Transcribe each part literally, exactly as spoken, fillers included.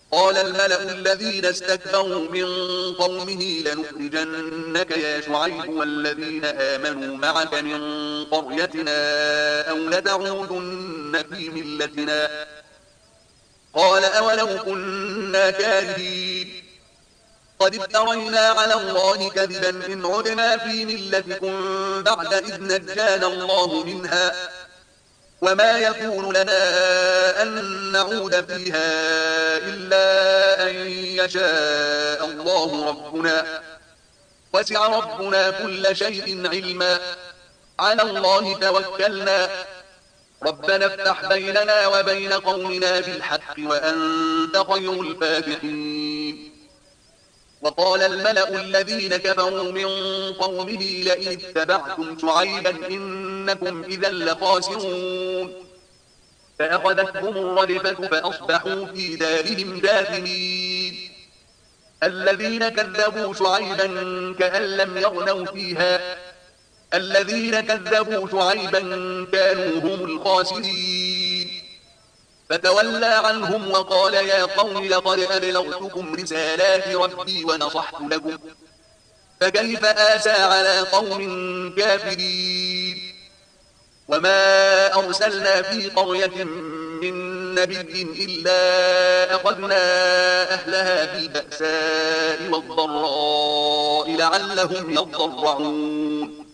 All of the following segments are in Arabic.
قال الملأ الذين استكبروا من قومه لنخرجنك يا شعيب والذين آمنوا معك من قريتنا أو لتعودن في ملتنا. قال أولو كنا كارهين قد افترينا على الله كذبا إن عدنا في ملتكم بعد إذ نجانا الله منها وما يكون لنا أن نعود فيها إلا أن يشاء الله ربنا وسع ربنا كل شيء علما على الله توكلنا ربنا افتح بيننا وبين قومنا بالحق وأنت خير الفاتحين. وقال الملأ الذين كفروا من قومه لئن اتبعتم شعيبا إنكم إذا لخاسرون فأخذتهم الرجفة فأصبحوا في دارهم جاثمين. الذين كذبوا شعيبا كأن لم يغنوا فيها الذين كذبوا شعيبا كانوا هم الخاسرين. فتولى عنهم وقال يا قوم لقد أبلغتكم رسالات ربي ونصحت لكم فكيف آسى على قوم كافرين. وما أرسلنا في قرية من نبي إلا أخذنا أهلها بالبأساء والضراء لعلهم يضرعون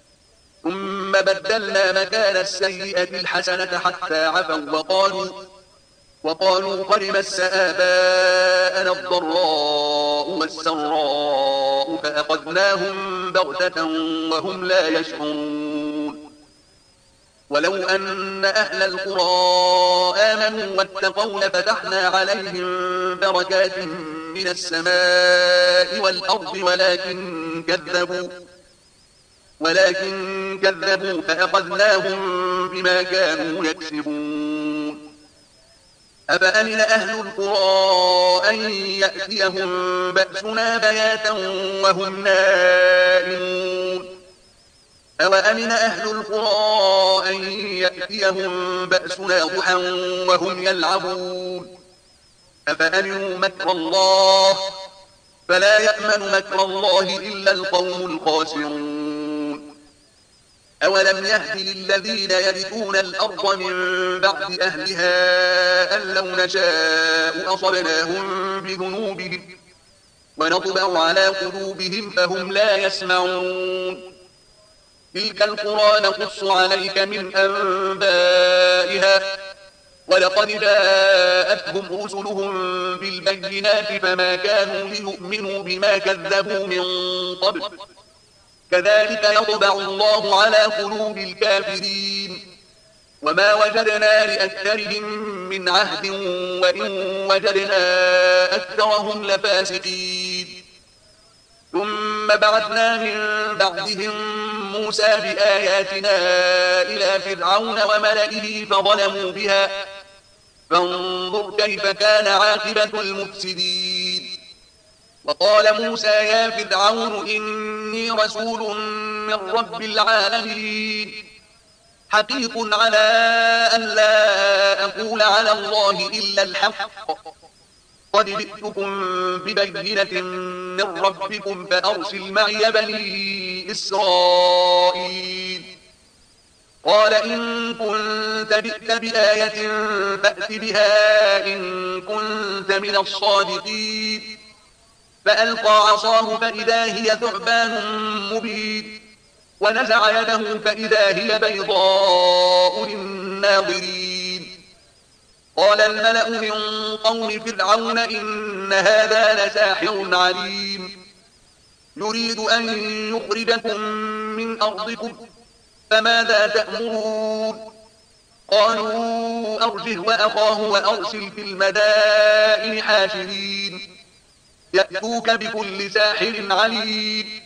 ثم بدلنا مكان السيئة الحسنة حتى عفوا وقالوا وقالوا قد مس آباءنا الضراء والسراء فأخذناهم بغتة وهم لا يشعرون. ولو أن أهل القرى آمنوا واتقوا لفتحنا عليهم بركات من السماء والأرض ولكن كذبوا ولكن كذبوا فأخذناهم بما كانوا يكسبون. أفأمن أهل القرى أن يأتيهم بأسنا بياتا وهم نائمون أوأمن أهل القرى أن يأتيهم بأسنا ضحى وهم يلعبون أفأمنوا مكر الله فلا يأمن مكر الله إلا القوم الخاسرون. أولم يهد للذين يرثون الأرض من بعد أهلها أن لو نشاء أصبناهم بذنوبهم ونطبع على قلوبهم فهم لا يسمعون. تلك القرى نقص عليك من أنبائها ولقد جاءتهم رسلهم بالبينات فما كانوا ليؤمنوا بما كذبوا من قبل كذلك يطبع الله على قلوب الكافرين. وما وجدنا لأكثرهم من عهد وإن وجدنا أكثرهم لفاسقين. ثم بعثنا من بعدهم موسى بآياتنا إلى فرعون وملئه فظلموا بها فانظر كيف كان عاقبة المفسدين. وقال موسى يا فرعون إني رسول من رب العالمين حقيق على أن لا أقول على الله إلا الحق قد جئتكم ببينة من ربكم فأرسل معي بني إسرائيل. قال إن كنت جئت بآية فأت بها إن كنت من الصادقين. فألقى عصاه فإذا هي ثعبان مبين ونزع يده فإذا هي بيضاء للناظرين. قال الملأ من قوم فرعون إن هذا لساحر عليم يريد أن يخرجكم من أرضكم فماذا تأمرون. قالوا أرجه وأخاه وأرسل في المدائن حاشرين يأتوك بكل ساحر عليم.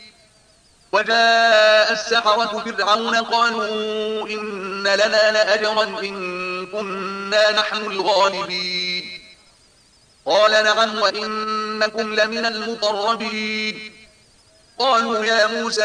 وجاء السحرة فرعون قالوا إن لنا لأجرا إن كنا نحن الغالبين. قال نعم وإنكم لمن المقربين. قالوا يا موسى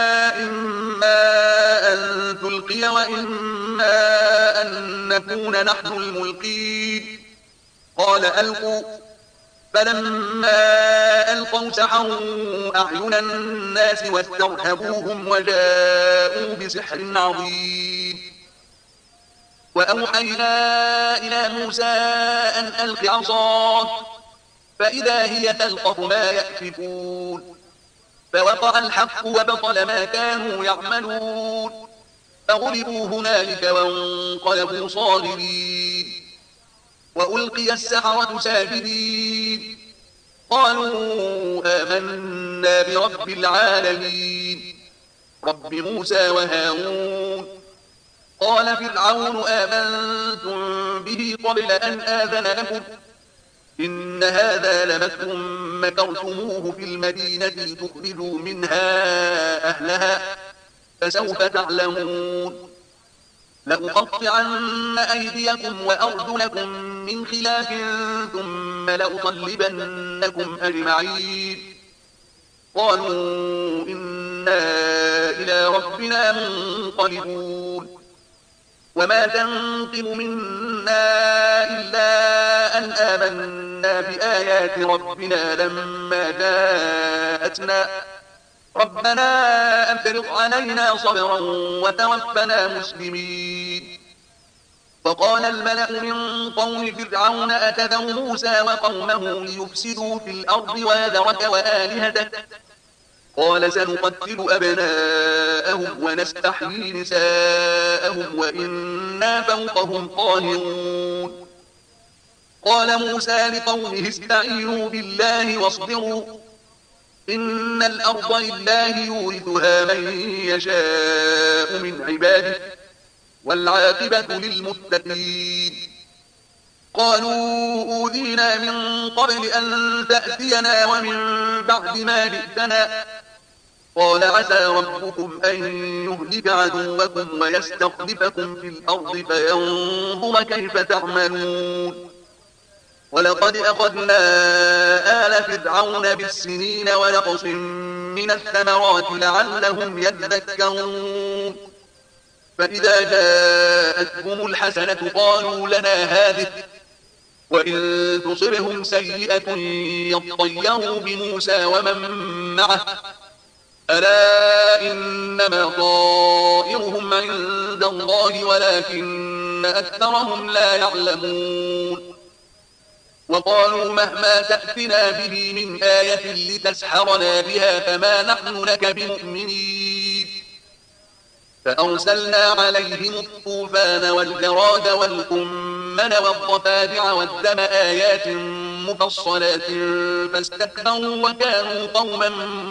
إما أن تلقي وإما أن نكون نحن الملقين. قال ألقوا فلما ألقوا سحروا أعين الناس واسترهبوهم وجاءوا بسحر عظيم. وأوحينا إلى موسى أن ألق عصاك فإذا هي تلقف ما يأفكون. فوقع الحق وبطل ما كانوا يعملون فغلبوا هنالك وانقلبوا صاغرين. وألقي السحرة ساجدين قالوا آمنا برب العالمين رب موسى وهارون. قال فرعون آمنتم به قبل أن آذن لكم إن هذا لمكر مكرتموه في المدينة لتخرجوا منها أهلها فسوف تعلمون. لأقطعن أيديكم وأرجلكم من خلاف ثم لأصلبنكم أجمعين. قالوا إنا إلى ربنا منقلبون. وما تنقم منا إلا أن آمنا بآيات ربنا لما جاءتنا ربنا أفرغ علينا صبرا وتوفنا مسلمين. وقال الملأ من قوم فرعون أتذر موسى وقومه ليفسدوا في الأرض ويذرك وآلهتك قال سنقتل أبناءهم ونستحيي نساءهم وإنا فوقهم قاهرون. قال موسى لقومه استعينوا بالله واصبروا إن الأرض لله يورثها من يشاء من عباده والعاقبة للمتقين. قالوا أوذينا من قبل أن تأتينا ومن بعد ما جئتنا قال عسى ربكم أن يهلك عدوكم ويستخلفكم في الأرض فينظر كيف تعملون. ولقد أخذنا آل فرعون بالسنين ونقص من الثمرات لعلهم يذكرون. فإذا جاءتهم الحسنة قالوا لنا هذه وإن تصبهم سيئة يطيروا بموسى ومن معه ألا إنما طائرهم عند الله ولكن أكثرهم لا يعلمون. وقالوا مهما تأتنا به من آية لتسحرنا بها فما نحن لك بمؤمنين. فأرسلنا عليهم الطوفان والجراد والقمل والضفادع والدم آيات مفصلات فاستكبروا وكانوا قوما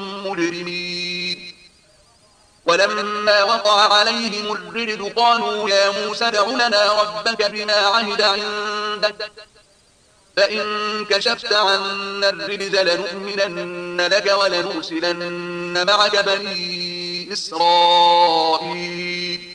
مجرمين. ولما وقع عليهم الرجز قالوا يا موسى ادع لنا ربك بما عهد عندك فإن كشفت عنا الرجز لنؤمنن لك ولنرسلن معك بني إسرائيل.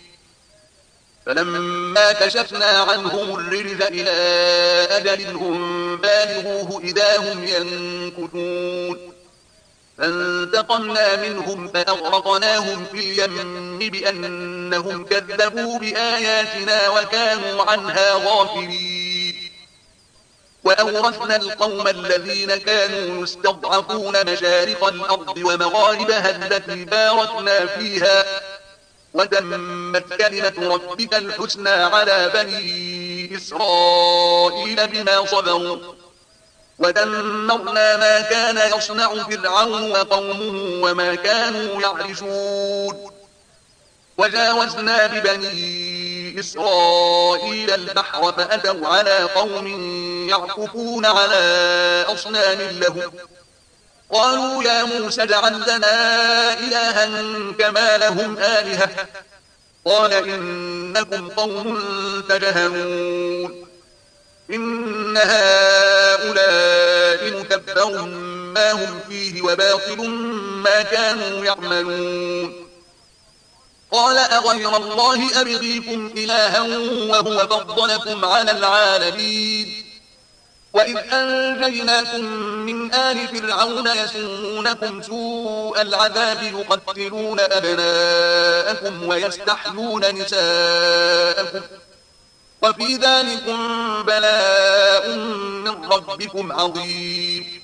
فلما كشفنا عنهم الرجز إلى أجل هم بالغوه إذا هم ينكثون. فانتقمنا منهم فأغرقناهم في اليم بأنهم كذبوا بآياتنا وكانوا عنها غافلين. وأورثنا القوم الذين كانوا يستضعفون مشارق الأرض ومغاربها التي باركنا فيها وتمت كلمة ربك الحسنى على بني إسرائيل بما صبروا ودمرنا ما كان يصنع فرعون وقومه وما كانوا يعرشون. وجاوزنا ببني إسرائيل البحر فأتوا على قوم يعكفون على أصنام لهم قالوا يا موسى اجعل لنا إلها كما لهم آلهة قال إنكم قوم تجهلون. إن هؤلاء متبر ما هم فيه وباطل ما كانوا يعملون. قال أغير الله أبغيكم إلها وهو فضلكم على العالمين. وإذ أنجيناكم من آل فرعون يسومونكم سوء العذاب يقتلون أبناءكم ويستحيون نساءكم وفي ذلكم بلاء من ربكم عظيم.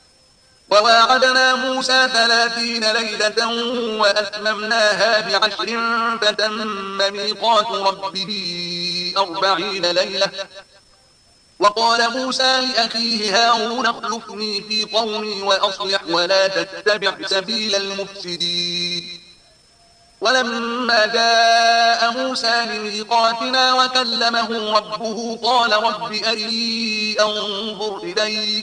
وواعدنا موسى ثلاثين ليلة وأتممناها بعشر فتم ميقات ربه أربعين ليلة. وقال موسى لأخيه هارون اخلفني في قومي وأصلح ولا تتبع سبيل المفسدين. ولما جاء موسى لميقاتنا وكلمه ربه قال رب أرني أنظر إليك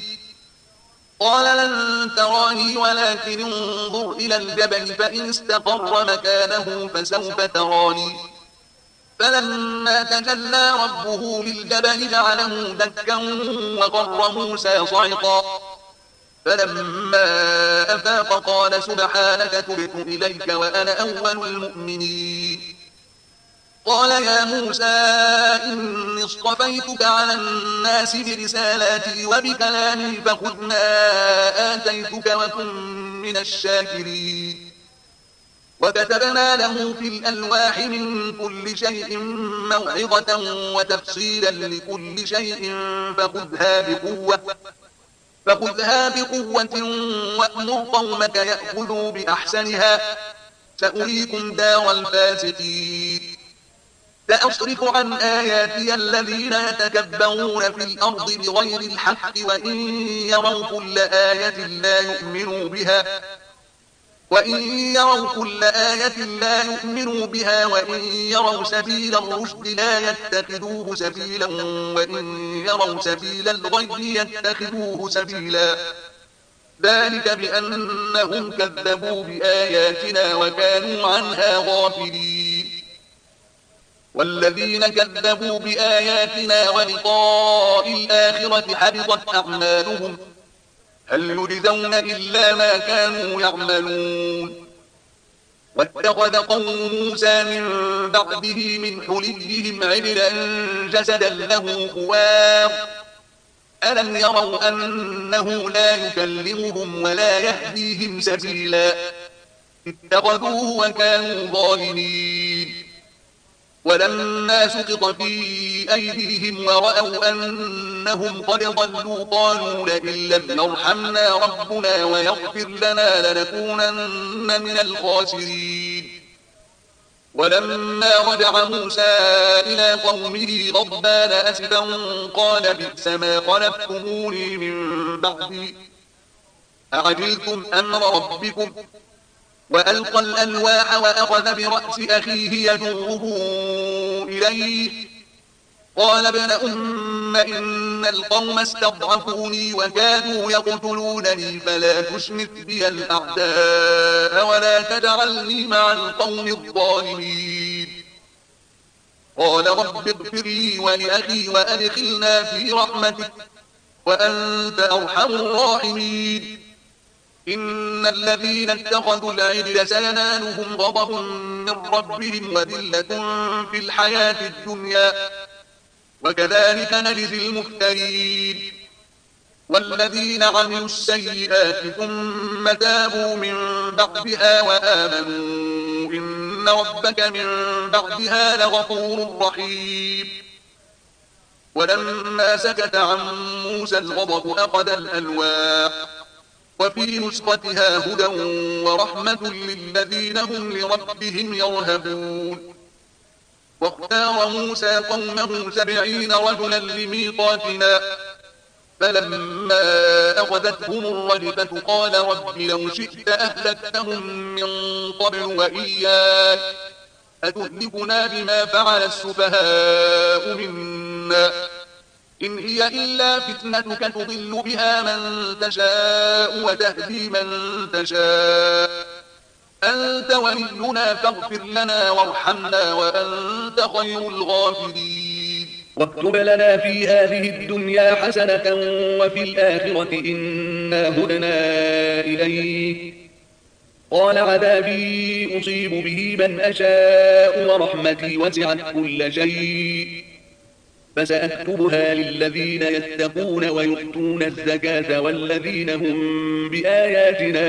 قال لن تراني ولكن انظر إلى الجبل فإن استقر مكانه فسوف تراني. فلما تجلى ربه للجبل جعله دكا وقر موسى صعقا. فلما أفاق قال سبحانك تبت إليك وأنا أول المؤمنين. قال يا موسى إني اصطفيتك على الناس برسالاتي وبكلامي فخذ ما آتيتك وكن من الشاكرين. وكتبنا له في الألواح من كل شيء موعظة وتفصيلا لكل شيء فخذها بقوة فخذها بقوة وأمر قومك يأخذوا بأحسنها سأريكم دار الفاسقين. سأصرف عن آياتي الذين يتكبرون في الأرض بغير الحق وإن يروا كل آية لا يؤمنوا بها وإن يروا كل آية لا يؤمنوا بها وإن يروا سبيل الرشد لا يتخذوه سبيلا وإن يروا سبيل الغي يتخذوه سبيلا. ذلك بأنهم كذبوا بآياتنا وكانوا عنها غافلين. والذين كذبوا بآياتنا ولقاء الآخرة حبطت أعمالهم هل يجزون إلا ما كانوا يعملون. واتخذ قوم موسى من بعده من حليهم عجلا جسدا له خوار ألم يروا أنه لا يكلمهم ولا يهديهم سبيلا اتخذوه وكانوا ظالمين. ولما سقط في أيديهم ورأوا أنهم قد ضلوا قالوا لئن لم يرحمنا ربنا ويغفر لنا لنكونن من الخاسرين. ولما رجع موسى إلى قومه غضبان أسفا قال بئس ما خلفتموني من بعدي أعجلتم أمر ربكم وألقى الألواح وأخذ برأس أخيه يجره إليه قال ابن أم إن القوم استضعفوني وكادوا يقتلونني فلا تشمت بي الأعداء ولا تجعلني مع القوم الظالمين. قال رب اغفر لي ولأخي وأدخلنا في رحمتك وأنت أرحم الراحمين. إن الذين اتخذوا العجل سينالهم غضب من ربهم وذلة في الحياة الدنيا وكذلك نجزي المفترين. والذين عملوا السيئات ثم تابوا من بعدها وآمنوا إن ربك من بعدها لغفور رحيم. ولما سكت عن موسى الغضب أخذ الألواح وفي نسختها هدى ورحمة للذين هم لربهم يرهبون. واختار موسى قومه سبعين رجلا لميقاتنا فلما أخذتهم الرجفة قال رب لو شئت أهلكتهم من قبل وإياي أتهلكنا بما فعل السفهاء منا إن هي إلا فتنتك تضل بها من تشاء وتهدي من تشاء أنت ولينا فاغفر لنا وارحمنا وأنت خير الغافرين. واكتب لنا في هذه الدنيا حسنة وفي الآخرة إنا هدنا إليك قال عذابي أصيب به من أشاء ورحمتي وسعت كل شيء فسأكتبها للذين يتقون ويؤتون الزكاة والذين هم بآياتنا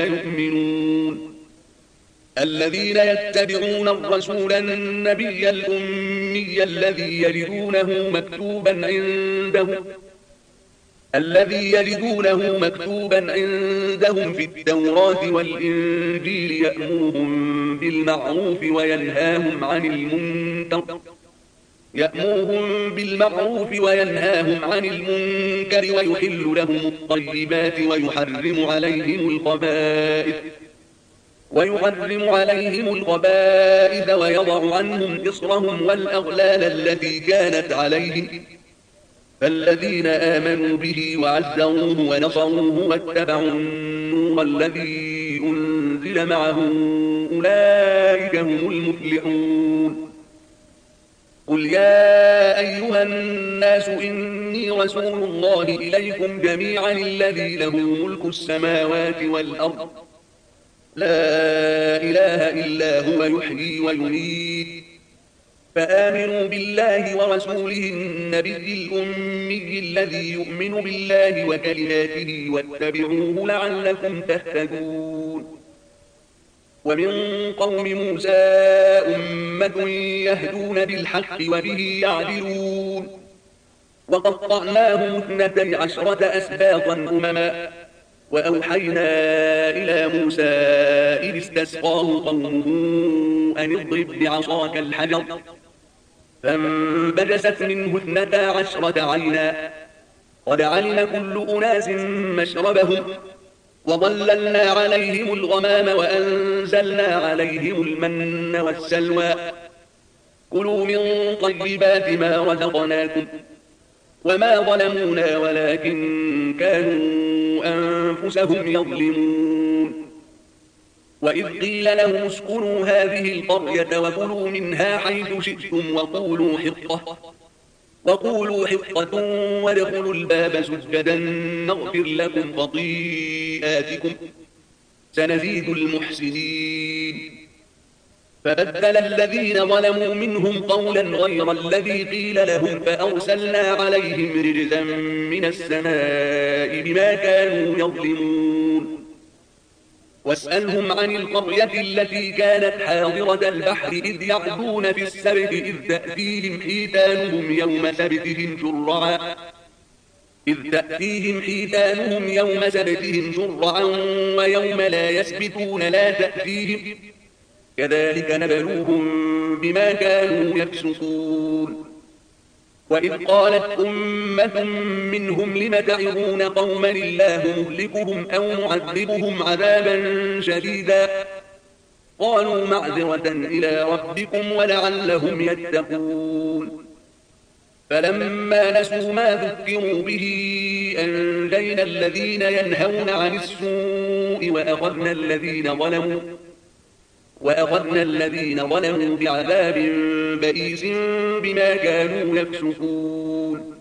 يؤمنون الذين يتبعون الرسول النبي الأمي الأمي الذي يجدونه مكتوبا عنده الذي يجدونه مكتوبا عندهم في التوراة والإنجيل يأمرهم بالمعروف وينهاهم عن المنكر يأمرهم بالمعروف وينهاهم عن المنكر ويحل لهم الطيبات ويحرم عليهم الخبائث ويحرم عليهم الخبائث ويضع عنهم إصرهم والأغلال التي كانت عليهم فالذين آمنوا به وعزروه ونصروه واتبعوا النور الذي أنزل معه أولئك هم المفلحون قل يا أيها الناس إني رسول الله إليكم جميعا الذي له ملك السماوات والأرض لا إله إلا هو يحيي ويميت فآمنوا بالله ورسوله النبي الأمي الذي يؤمن بالله وكلماته واتبعوه لعلكم تهتدون ومن قوم موسى أمة يهدون بالحق وبه يعدلون وقطعناهم اثنتي عشرة أسباطا أمما وأوحينا إلى موسى إذ استسقاه قومه أن اضرب بعصاك الحجر فانبجست منه اثنتا عشرة عينا قد علم كل أناس مشربهم وظللنا عليهم الغمام وأنزلنا عليهم المن والسلوى كلوا من طيبات ما رزقناكم وما ظلمونا ولكن كانوا أنفسهم يظلمون وإذ قيل لهم اسكنوا هذه القرية وكلوا منها حيث شئتم وقولوا حطة وقولوا حطة وادخلوا الباب سجدا نغفر لكم خطيئاتكم سنزيد المحسنين فبدل الذين ظلموا منهم قولا غير الذي قيل لهم فأرسلنا عليهم رجزا من السماء بما كانوا يظلمون واسألهم عن القرية التي كانت حاضرة البحر إذ يعدون في السبت إذ تأتيهم حيتانهم يوم سبتهم شرعا إذ تأتيهم حيتانهم يوم سبتهم شرعا ويوم لا يسبتون لا تأتيهم كذلك نبلوهم بما كانوا يفسقون وإذ قالت أمة منهم لم تعظون قوما الله مهلكهم أو معذبهم عذابا شديدا قالوا معذرة إلى ربكم ولعلهم يتقون فلما نسوا ما ذكروا به أنجينا الذين ينهون عن السوء وأخذنا الذين ظلموا وأخذنا الذين ظلموا بعذاب بئيس بما كانوا يفسقون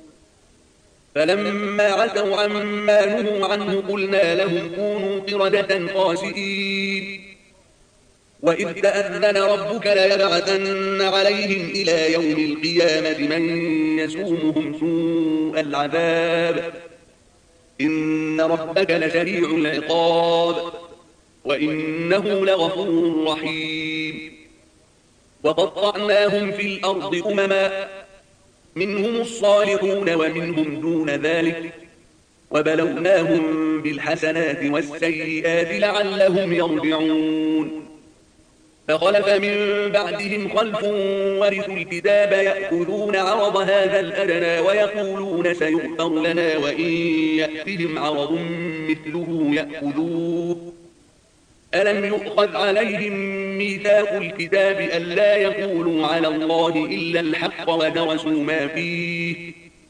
فلما عتوا عما نهوا عنه قلنا لهم كونوا قردة خاسئين وإذ تأذن ربك ليبعثن عليهم إلى يوم القيامة من يسومهم سوء العذاب إن ربك لسريع العقاب وإنه لغفور رحيم وقطعناهم في الأرض أمما منهم الصالحون ومنهم دون ذلك وبلوناهم بالحسنات والسيئات لعلهم يرجعون فخلف من بعدهم خلف ورثوا الكتاب يأخذون عرض هذا الأدنى ويقولون سيغفر لنا وإن يأتهم عرض مثله يأخذوه ألم يؤخذ عليهم ميثاق الكتاب ألا يقولوا على الله إلا الحق ودرسوا ما فيه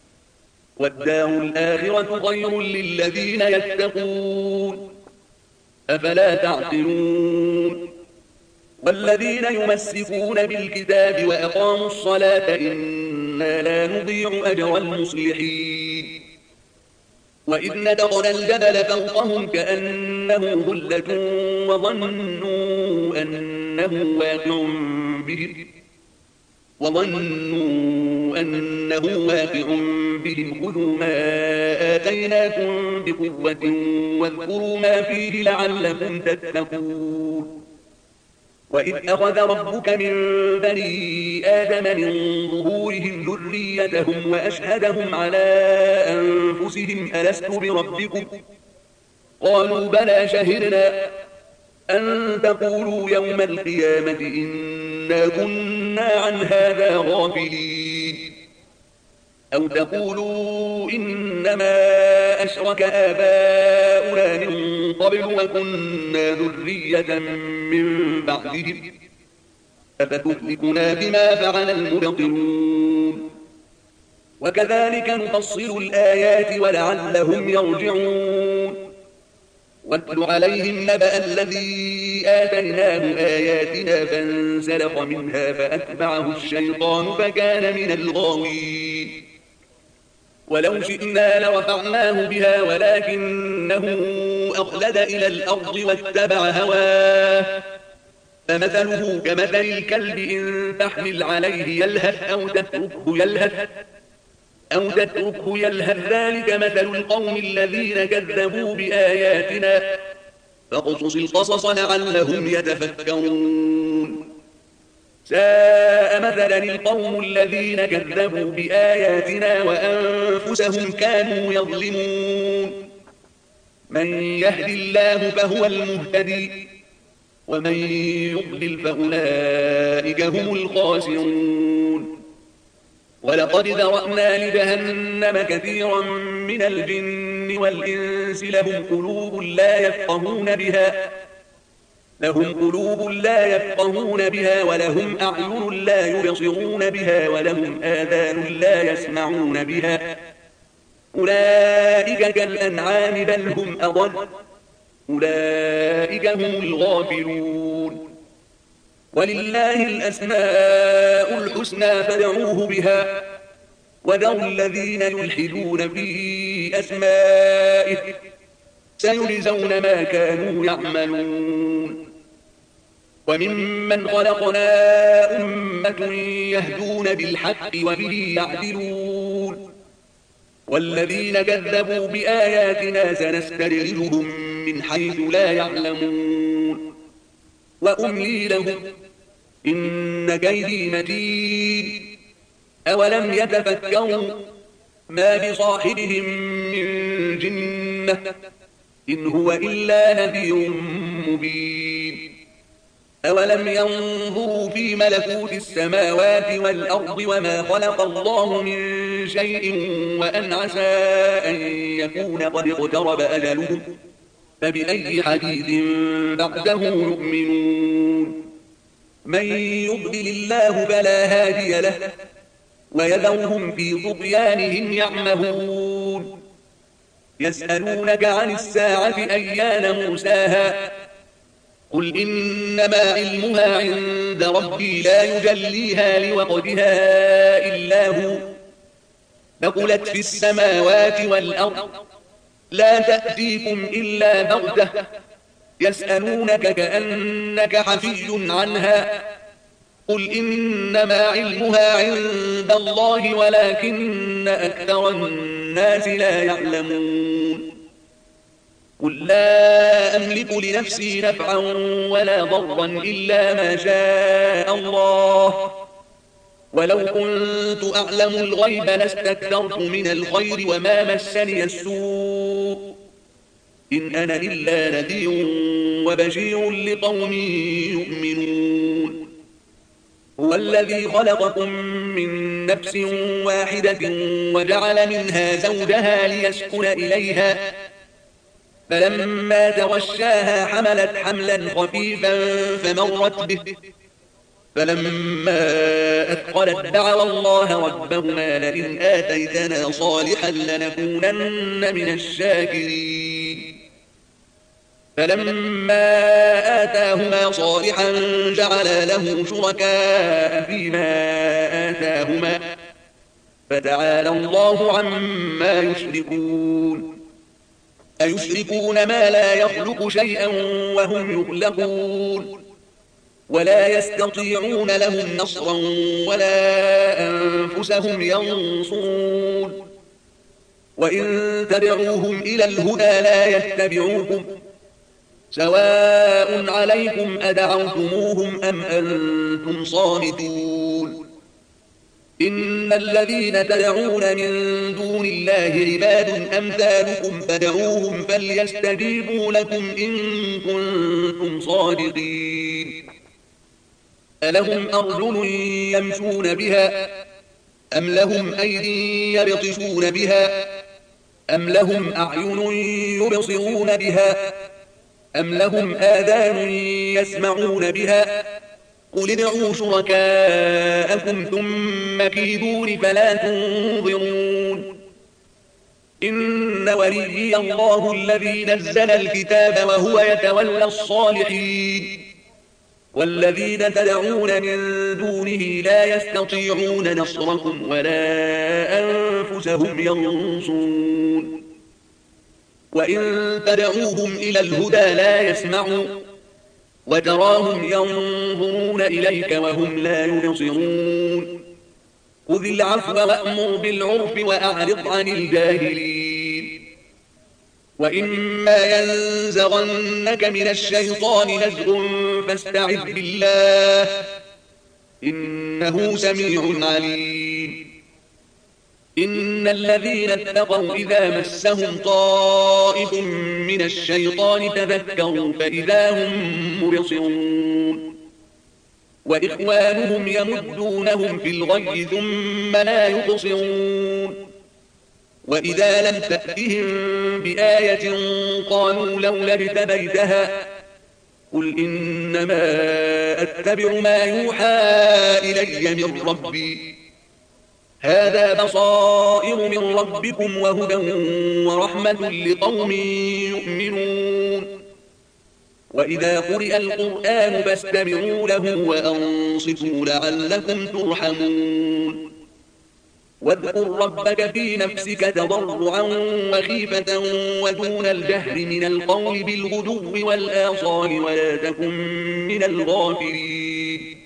والدار الآخرة خير للذين يتقون أفلا تعقلون والذين يمسكون بالكتاب وأقاموا الصلاة إنا لا نضيع أجر المصلحين وإذ نتقنا الجبل فوقهم كأنه ظلة وظنوا أنه واقع بهم وظنوا أنه واقع بهم خذوا ما آتيناكم بقوة واذكروا ما فيه لعلكم تتقون وإذ أخذ ربك من بني آدم من ظهورهم ذريتهم وأشهدهم على أنفسهم ألست بربكم قالوا بلى شهدنا أن تقولوا يوم القيامة إنا كنا عن هذا غافلين أو تقولوا إنما أشرك آباؤنا من قبل وكنا ذرية من بعدهم أفتهلكنا بما فعل المبطلون وكذلك نفصل الآيات ولعلهم يرجعون واتل عليهم نبأ الذي آتيناه آياتنا فانسلخ منها فأتبعه الشيطان فكان من الغاوين ولو شئنا لرفعناه بها ولكنه أخلد إلى الأرض واتبع هواه فمثله كمثل الكلب إن تحمل عليه يلهث أو تتركه يلهث أو تتركه يلهث ذلك مثل القوم الذين كذبوا بآياتنا فاقصص القصص لعلهم يتفكرون ساء مثلا القوم الذين كذبوا بآياتنا وأنفسهم كانوا يظلمون من يهد الله فهو المهتدي ومن يضلل فأولئك هم الخاسرون ولقد ذرأنا لجهنم كثيرا من الجن والإنس لهم قلوب لا يفقهون بها لهم قلوب لا يفقهون بها ولهم أعين لا يبصرون بها ولهم آذان لا يسمعون بها أولئك كالأنعام بل هم أضل أولئك هم الغافلون ولله الأسماء الحسنى فادعوه بها وذروا الذين يلحدون في أسمائه سيجزون ما كانوا يعملون وممن خلقنا أمة يهدون بالحق وبه يعدلون والذين كذبوا بآياتنا سنستدرجهم من حيث لا يعلمون وأملي لهم إن كيدي متين أولم يتفكروا ما بصاحبهم من جنة إن هو إلا نذير مبين أولم ينظروا في ملكوت السماوات والأرض وما خلق الله من شيء وأن عسى أن يكون قد اقترب أجلهم فبأي حديث بعده يؤمنون من يضلل الله فلا هادي له ويذرهم في طغيانهم يعمهون يسألونك عن الساعة أيان مرساها قل إنما علمها عند ربي لا يجليها لوقتها إلا هو ثقلت في السماوات والأرض لا تأتيكم إلا بغتة يسألونك كأنك حفي عنها قل إنما علمها عند الله ولكن أكثر الناس لا يعلمون قل لا أملك لنفسي نفعا ولا ضرا إلا ما شاء الله ولو كنت أعلم الغيب لاستكثرت من الخير وما مسني السوء إن أنا إلا نذير وبشير لقوم يؤمنون هو الذي خلقكم من نفس واحدة وجعل منها زوجها ليسكن إليها فلما تغشاها حملت حملا خفيفا فمرت به فلما أثقلت دعوا الله ربهما لئن آتيتنا صالحا لنكونن من الشاكرين فلما آتاهما صالحا جعل له شركاء فيما آتاهما فتعالى الله عما يشركون أيشركون ما لا يخلق شيئا وهم يخلقون ولا يستطيعون لهم نصرا ولا أنفسهم ينصرون وإن تدعوهم إلى الهدى لا يتبعوكم سواء عليكم أدعوتموهم أم أنتم صامتون إن الذين تدعون من دون الله عباد أمثالكم فدعوهم فليستجيبوا لكم إن كنتم صادقين ألهم أرجل يمشون بها أم لهم أيدي يبطشون بها أم لهم أعين يبصرون بها أم لهم آذان يسمعون بها قل ادعوا شركاءكم ثم كيدون فلا تنظرون إن وليي الله الذي نزل الكتاب وهو يتولى الصالحين والذين تدعون من دونه لا يستطيعون نصركم ولا أنفسهم ينصرون وإن تدعوهم إلى الهدى لا يسمعوا وتراهم ينظرون إليك وهم لا يبصرون خذ العفو وأمر بالعرف وأعرض عن الجاهلين وإما ينزغنك من الشيطان نزغ فاستعذ بالله إنه سميع عليم إن الذين اتقوا إذا مسهم طائف من الشيطان تذكروا فإذا هم مبصرون وإخوانهم يمدونهم في الغي ثم لا يبصرون وإذا لم تأتهم بآية قالوا لولا اجتبيتها قل إنما أتبع ما يوحى إلي من ربي هذا بصائر من ربكم وهدى ورحمة لقوم يؤمنون وإذا قرئ القرآن فاستمعوا له وأنصتوا لعلكم ترحمون واذكر ربك في نفسك تضرعا وخيفة ودون الجهر من القول بالغدو والآصال ولا تكن من الغافلين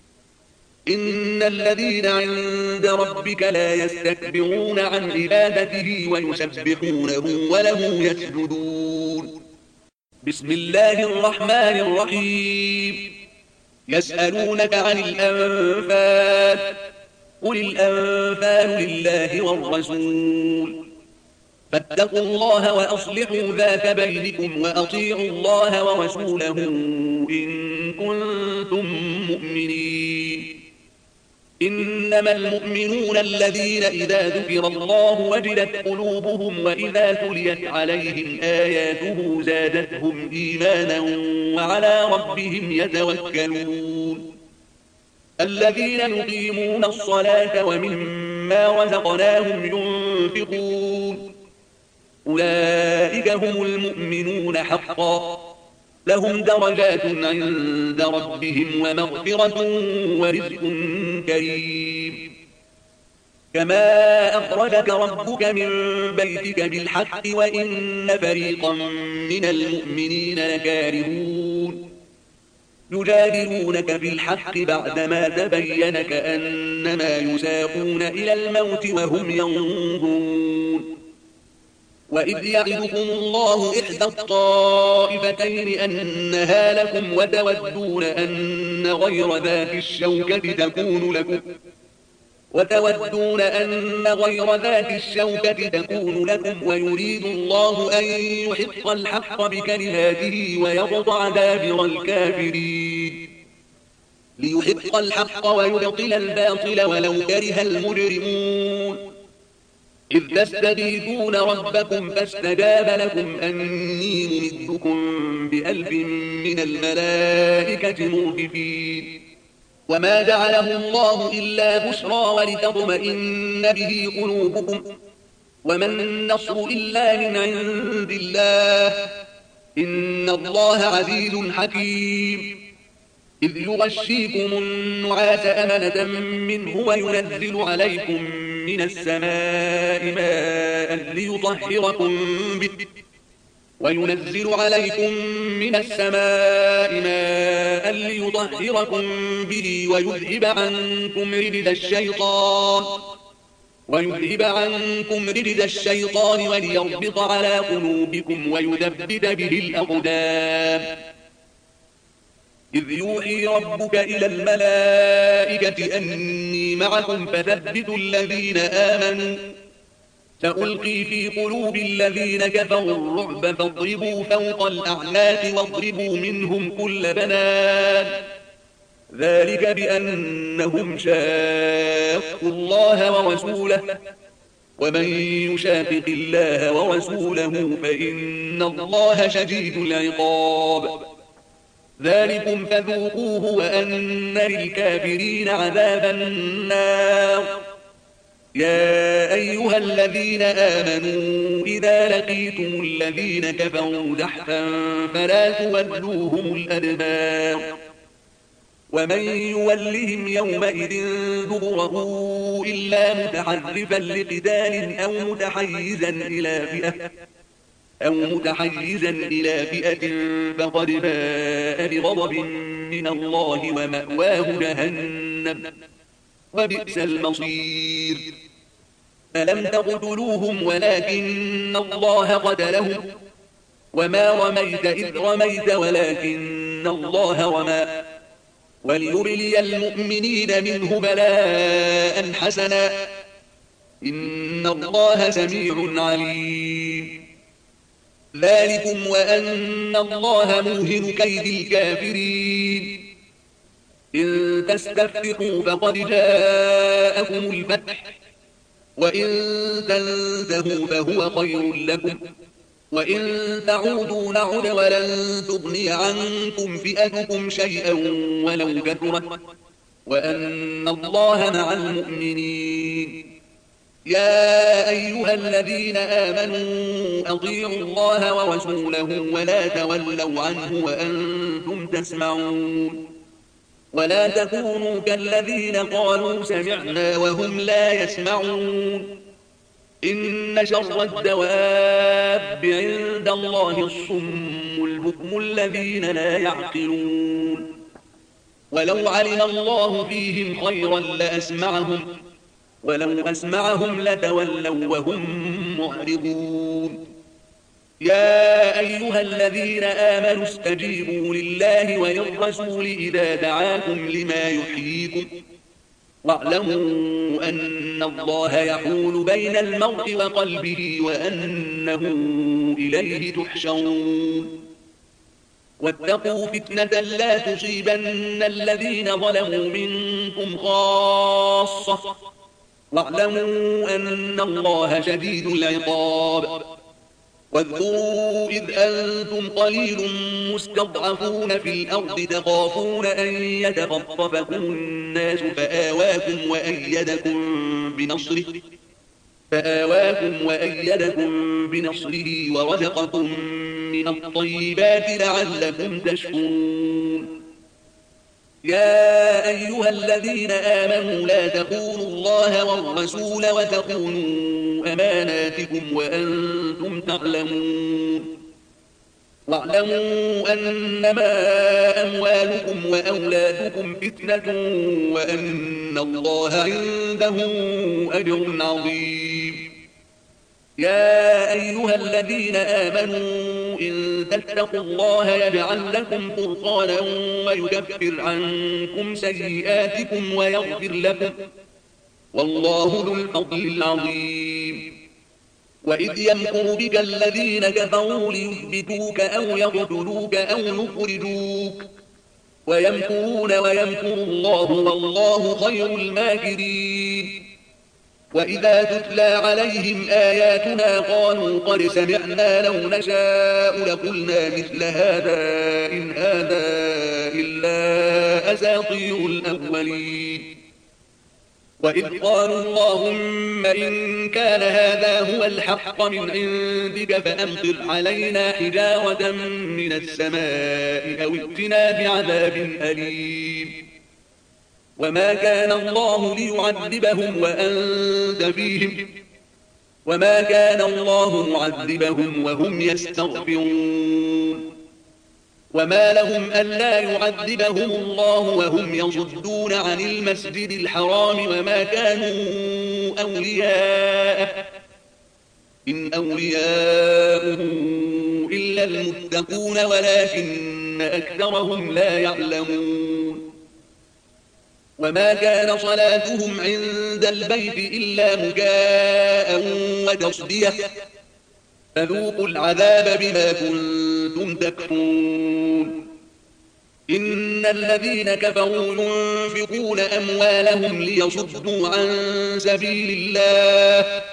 إن الذين عند ربك لا يستكبرون عن عبادته ويسبحونه وله يسجدون بسم الله الرحمن الرحيم يسألونك عن الأنفال قل الأنفال لله والرسول فاتقوا الله وأصلحوا ذات بينكم وأطيعوا الله ورسوله إن كنتم مؤمنين إنما المؤمنون الذين إذا ذكر الله وجلت قلوبهم وإذا تليت عليهم آياته زادتهم إيمانا وعلى ربهم يتوكلون الذين يقيمون الصلاة ومما رزقناهم ينفقون أولئك هم المؤمنون حقا لهم درجات عند ربهم ومغفرة ورزق كريم كما أخرجك ربك من بيتك بالحق وإن فريقا من المؤمنين لكارهون يجادلونك في الحق بعدما تبين كأنما يساقون إلى الموت وهم ينظرون وإذ يعدكم الله إحدى الطائفتين أنها لكم وتودون أن غير ذات الشوكة تكون لكم وتودون أن غير ذات الشوكة تكون لكم ويريد الله أن يحق الحق بكلماته ويقطع دابر الكافرين ليحق الحق ويبطل الباطل ولو كره المجرمون إذ تستغيثون ربكم فاستجاب لكم أني ممدكم بألف من الملائكة مردفين وما جعله الله إلا بشرى ولتطمئن به قلوبكم وما النصر إلا من عند الله إن الله عزيز حكيم إذ يغشيكم النعاس أمنة منه وينزل عليكم من السماء ماء ليطهركم به وينزل عليكم من السماء ماء ليطهركم به ويذهب عنكم رجز الشيطان ويذهب عنكم رجز الشيطان وليربط على قلوبكم ويثبت به الأقدام إذ يوحي ربك إلى الملائكة أني معكم فثبتوا الذين آمنوا سألقي في قلوب الذين كفروا الرعب فاضربوا فوق الأعناق واضربوا منهم كل بنان ذلك بأنهم شاقوا الله ورسوله ومن يشاقق الله ورسوله فإن الله شديد العقاب ذلكم فذوقوه وأن للكافرين عذاب النار يا أيها الذين آمنوا إذا لقيتم الذين كفروا زحفا فلا تولوهم الأدبار ومن يولهم يومئذ دبره إلا متحرفا لقتال أو متحيزا إلى فئة أو متحيزا إلى فئة فقد باء بغضب من الله ومأواه جهنم وبئس المصير فلم تقتلوهم ولكن الله قتلهم وما رميت إذ رميت ولكن الله رمى وليبلي المؤمنين منه بلاء حسنا إن الله سميع عليم ذلكم وأن الله موهن كيد الكافرين إن تستفتحوا فقد جاءكم الفتح وإن تنتهوا فهو خير لكم وإن تعودوا نعد ولن تغني عنكم فئتكم شيئا ولو كثرت وأن الله مع المؤمنين يا أيها الذين آمنوا أطيعوا الله ورسوله ولا تولوا عنه وأنتم تسمعون ولا تكونوا كالذين قالوا سمعنا وهم لا يسمعون إن شر الدواب عند الله الصم البكم الذين لا يعقلون ولو علم الله فيهم خيرا لأسمعهم ولو أسمعهم لتولوا وهم معرضون يا أيها الذين آمنوا استجيبوا لله وللرسول إذا دعاكم لما يحييكم واعلموا أن الله يحول بين المرء وقلبه وأنه إليه تحشرون واتقوا فتنة لا تصيبن الذين ظلموا منكم خاصة واعلموا أن الله شديد العقاب واذكروا إذ أنتم قليل مستضعفون في الأرض تخافون أن يتخطفكم الناس فآواكم وأيدكم بنصره فآواكم وأيدكم بنصره ورزقكم من الطيبات لعلكم تشكرون يا أيها الذين آمنوا لا تخونوا الله والرسول وتخونوا أماناتكم وأنتم تعلمون واعلموا أنما أموالكم وأولادكم فتنة وأن الله عنده أجر عظيم يا أيها الذين آمنوا إن تتقوا الله يجعل لكم فرقانا ويكفر عنكم سيئاتكم ويغفر لكم والله ذو الفضل العظيم وإذ يمكر بك الذين كفروا ليثبتوك أو يقتلوك أو يخرجوك ويمكرون ويمكر الله والله خير الماكرين وإذا تتلى عليهم آياتنا قالوا قد سمعنا لو نشاء لقلنا مثل هذا إن هذا إلا أساطير الأولين وإذ قالوا اللهم إن كان هذا هو الحق من عندك فأمطر علينا حجارة من السماء أو ائتنا بعذاب أليم وما كان الله ليعذبهم وأنت فيهم وما كان الله معذبهم وهم يستغفرون وما لهم ألا يعذبهم الله وهم يصدون عن المسجد الحرام وما كانوا أولياءه إن أولياؤه إلا المتقون ولكن أكثرهم لا يعلمون وما كان صلاتهم عند البيت إلا مكاء وتصدية فذوقوا العذاب بما كنتم تكفرون إن الذين كفروا ينفقون أموالهم ليصدوا عن سبيل الله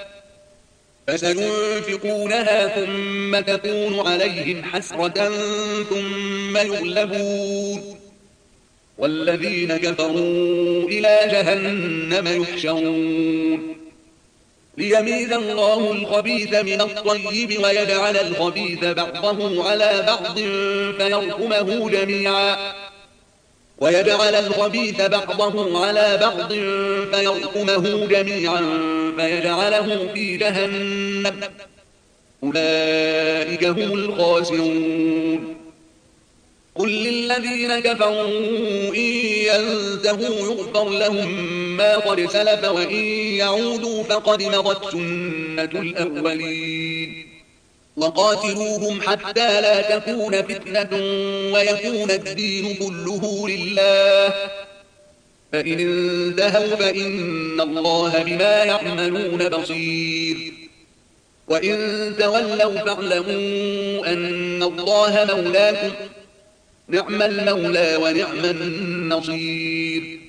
فسينفقونها ثم تكون عليهم حسرة ثم يغلبون والذين كفروا إلى جهنم يحشرون ليميز الله الخبيث من الطيب ويجعل الخبيث بعضه على بعض فيركمه جميعا ويجعل الخبيث بعضه على بعض فيركمه جميعا فيجعله في جهنم أولئك هم الخاسرون قل للذين كفروا إن ينتهوا يغفر لهم ما قد سلف وإن يعودوا فقد مضت سنة الأولين وقاتلوهم حتى لا تكون فتنة ويكون الدين كله لله فإن انتهوا فإن الله بما يعملون بصير وإن تولوا فاعلموا أن الله مولاكم نعم المولى ونعم النصير